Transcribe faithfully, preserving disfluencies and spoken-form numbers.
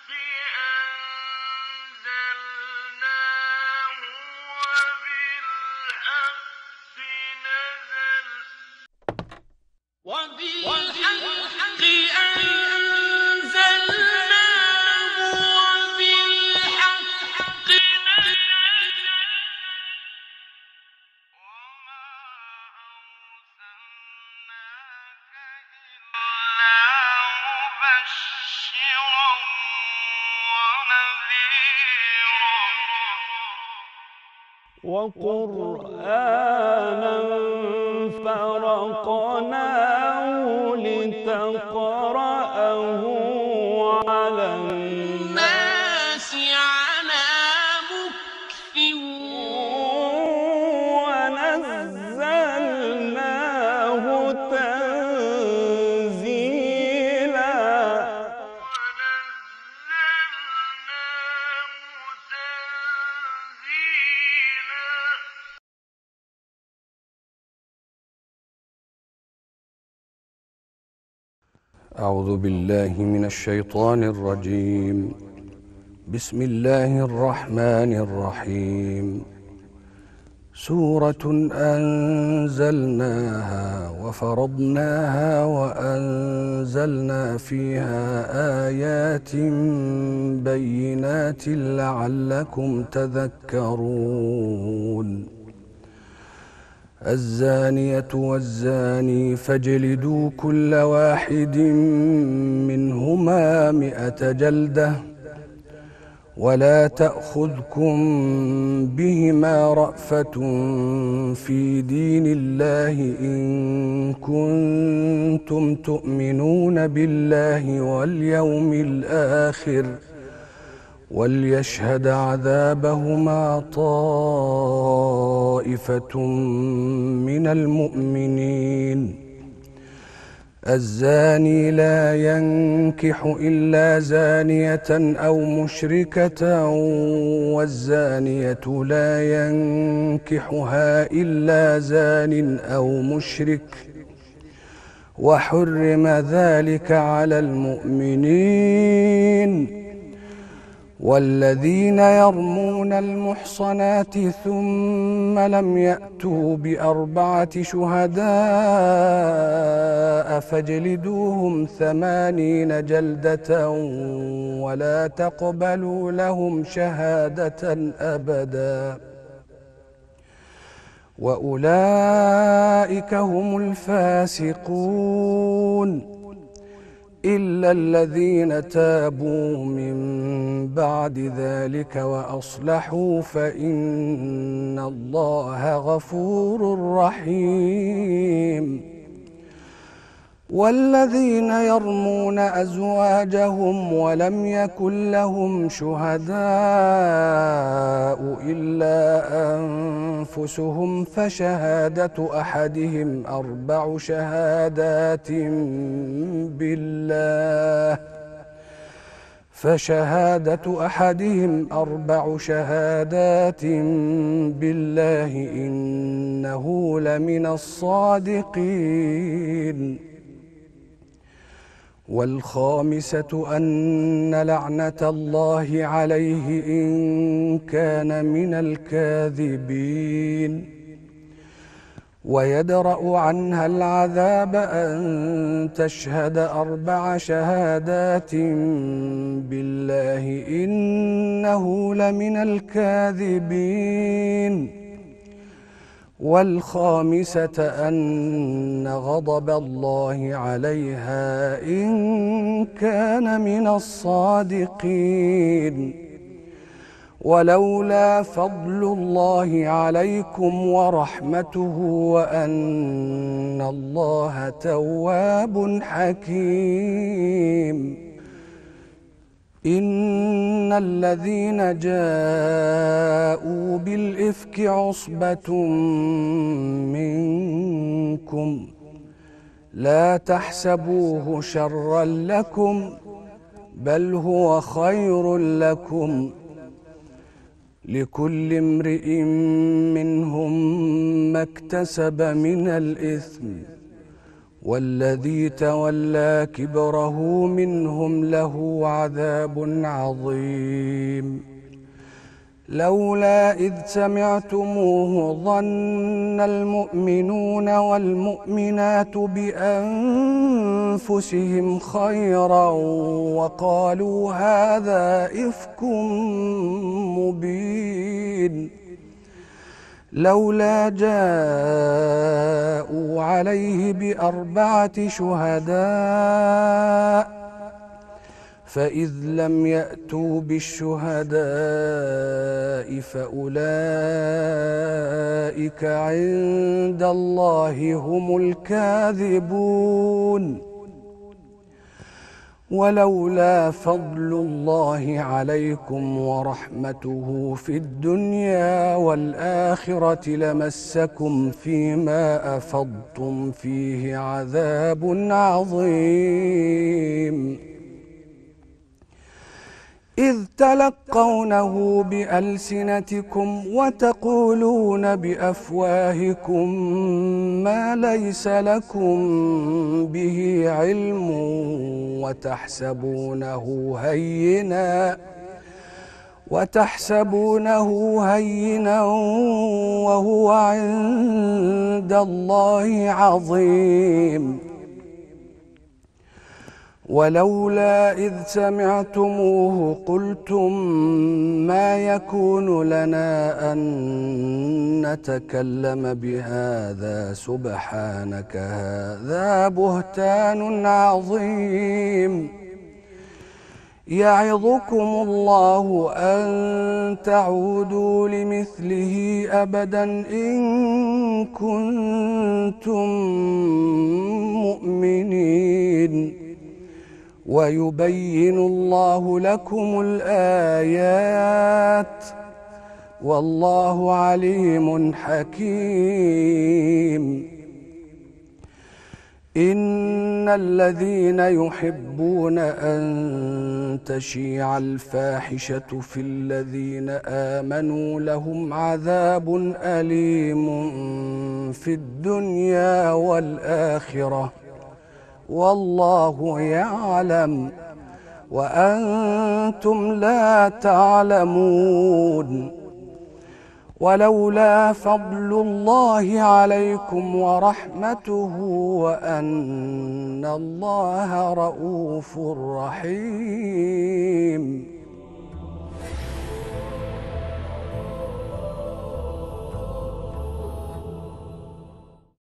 وقرآنا فرقناه لتقرأه على الناس على مكث ونزلناه تنزيلا أعوذ بالله من الشيطان الرجيم. بسم الله الرحمن الرحيم. سورة أنزلناها وفرضناها وأنزلنا فيها آيات بينات لعلكم تذكرون. الزانية والزاني فاجلدوا كل واحد منهما مئة جلدة ولا تأخذكم بهما رأفة في دين الله إن كنتم تؤمنون بالله واليوم الآخر وليشهد عذابهما طائفة من المؤمنين. الزاني لا ينكح إلا زانية أو مشركة والزانية لا ينكحها إلا زان أو مشرك وحرم ذلك على المؤمنين. والذين يرمون المحصنات ثم لم يأتوا بأربعة شهداء فاجلدوهم ثمانين جلدة ولا تقبلوا لهم شهادة أبدا وأولئك هم الفاسقون إلا الذين تابوا من بعد ذلك وأصلحوا فإن الله غفور رحيم. والذين يرمون أزواجهم ولم يكن لهم شهداء إلا أنفسهم فشهادة أحدهم أربع شهادات بالله فشهادة أحدهم أربع شهادات بالله إنه لمن الصادقين. والخامسة أن لعنة الله عليه إن كان من الكاذبين. ويدرأ عنها العذاب أن تشهد أربع شهادات بالله إنه لمن الكاذبين. والخامسة أن غضب الله عليها إن كان من الصادقين. ولولا فضل الله عليكم ورحمته وأن الله تواب حكيم. إن الذين جاءوا بالإفك عصبة منكم لا تحسبوه شرا لكم بل هو خير لكم لكل امرئ منهم ما اكتسب من الإثم والذي تولى كبره منهم له عذاب عظيم. لولا إذ سمعتموه ظن المؤمنون والمؤمنات بأنفسهم خيرا وقالوا هذا إفك مبين. لولا جاءوا عليه بأربعة شهداء فإذ لم يأتوا بالشهداء فأولئك عند الله هم الكاذبون. ولولا فضل الله عليكم ورحمته في الدنيا والآخرة لمسكم فيما أفضتم فيه عذاب عظيم. إذ تلقونه بألسنتكم وتقولون بأفواهكم ما ليس لكم به علم وتحسبونه هينا وتحسبونه هينا وهو عند الله عظيم. ولولا إذ سمعتموه قلتم ما يكون لنا أن نتكلم بهذا سبحانك هذا بهتان عظيم. يعظكم الله أن تعودوا لمثله أبدا إن كنتم مؤمنين. ويبين الله لكم الآيات والله عليم حكيم. إن الذين يحبون أن تشيع الفاحشة في الذين آمنوا لهم عذاب أليم في الدنيا والآخرة والله يعلم وأنتم لا تعلمون. ولولا فضل الله عليكم ورحمته وأن الله رءوف رحيم.